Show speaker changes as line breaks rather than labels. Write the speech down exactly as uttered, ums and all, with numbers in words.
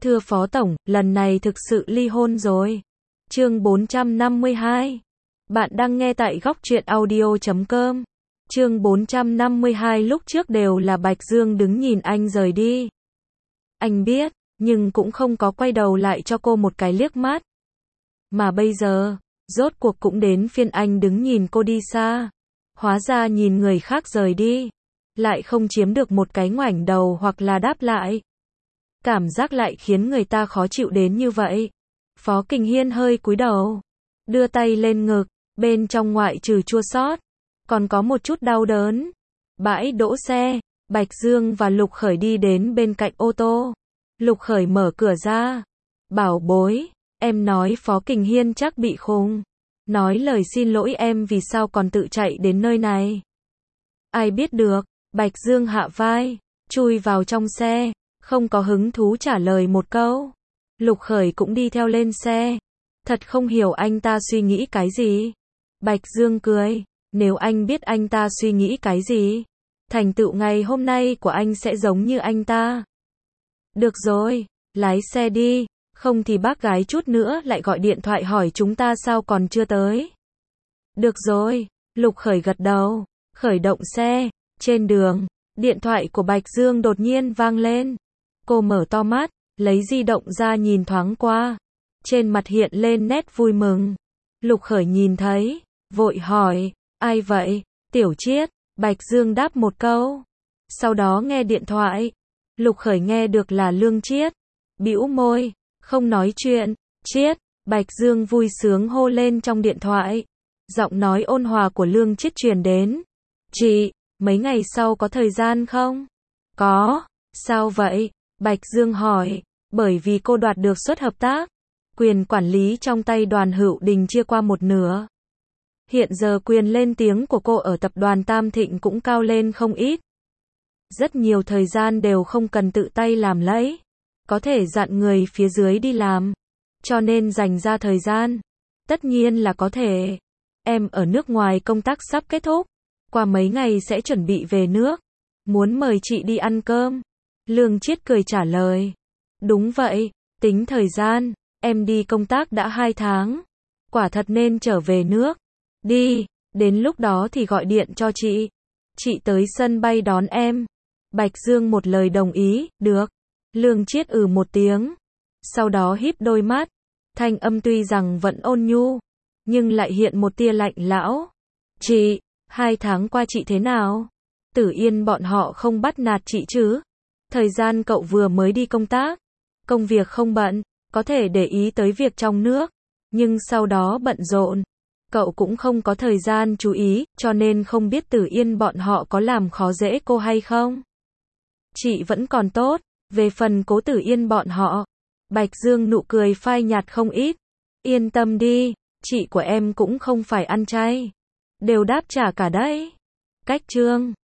Thưa Phó Tổng, lần này thực sự ly hôn rồi. Chương bốn trăm năm mươi hai. Bạn đang nghe tại góc truyện audio chấm com. Chương bốn trăm năm mươi hai. Lúc trước đều là Bạch Dương đứng nhìn anh rời đi. Anh biết, nhưng cũng không có quay đầu lại cho cô một cái liếc mắt. Mà bây giờ, rốt cuộc cũng đến phiên anh đứng nhìn cô đi xa. Hóa ra nhìn người khác rời đi, lại không chiếm được một cái ngoảnh đầu hoặc là đáp lại. Cảm giác lại khiến người ta khó chịu đến như vậy. Phó Kình Hiên hơi cúi đầu, đưa tay lên ngực, bên trong ngoại trừ chua xót, còn có một chút đau đớn. Bãi đỗ xe, Bạch Dương và Lục Khởi đi đến bên cạnh ô tô. Lục Khởi mở cửa ra. Bảo bối, em nói Phó Kình Hiên chắc bị khùng. Nói lời xin lỗi em vì sao còn tự chạy đến nơi này. Ai biết được, Bạch Dương hạ vai, chui vào trong xe, không có hứng thú trả lời một câu. Lục Khởi cũng đi theo lên xe. Thật không hiểu anh ta suy nghĩ cái gì. Bạch Dương cười, nếu anh biết anh ta suy nghĩ cái gì, thành tựu ngày hôm nay của anh sẽ giống như anh ta. Được rồi, lái xe đi, không thì bác gái chút nữa lại gọi điện thoại hỏi chúng ta sao còn chưa tới. Được rồi, Lục Khởi gật đầu, khởi động xe. Trên đường, điện thoại của Bạch Dương đột nhiên vang lên. Cô mở to mắt, lấy di động ra nhìn thoáng qua. Trên mặt hiện lên nét vui mừng. Lục Khởi nhìn thấy, vội hỏi, ai vậy? Tiểu Chiết. Bạch Dương đáp một câu. Sau đó nghe điện thoại. Lục Khởi nghe được là Lương Chiết. Bĩu môi, không nói chuyện. Chiết. Bạch Dương vui sướng hô lên trong điện thoại. Giọng nói ôn hòa của Lương Chiết truyền đến. Chị, mấy ngày sau có thời gian không? Có. Sao vậy? Bạch Dương hỏi. Bởi vì cô đoạt được suất hợp tác. Quyền quản lý trong tay Đoàn Hữu Đình chia qua một nửa. Hiện giờ quyền lên tiếng của cô ở tập đoàn Tam Thịnh cũng cao lên không ít. Rất nhiều thời gian đều không cần tự tay làm lấy. Có thể dặn người phía dưới đi làm. Cho nên dành ra thời gian. Tất nhiên là có thể. Em ở nước ngoài công tác sắp kết thúc. Qua mấy ngày sẽ chuẩn bị về nước. Muốn mời chị đi ăn cơm. Lương Chiết cười trả lời. Đúng vậy, tính thời gian, em đi công tác đã hai tháng. Quả thật nên trở về nước. Đi, đến lúc đó thì gọi điện cho chị. Chị tới sân bay đón em. Bạch Dương một lời đồng ý, được. Lương Chiết ừ một tiếng. Sau đó híp đôi mắt. Thanh âm tuy rằng vẫn ôn nhu, nhưng lại hiện một tia lạnh lão. Chị, hai tháng qua chị thế nào? Tử Yên bọn họ không bắt nạt chị chứ? Thời gian cậu vừa mới đi công tác, công việc không bận, có thể để ý tới việc trong nước, nhưng sau đó bận rộn, cậu cũng không có thời gian chú ý, cho nên không biết Tử Yên bọn họ có làm khó dễ cô hay không. Chị vẫn còn tốt, về phần Cố Tử Yên bọn họ, Bạch Dương nụ cười phai nhạt không ít. Yên tâm đi, chị của em cũng không phải ăn chay, đều đáp trả cả đấy. Cách chương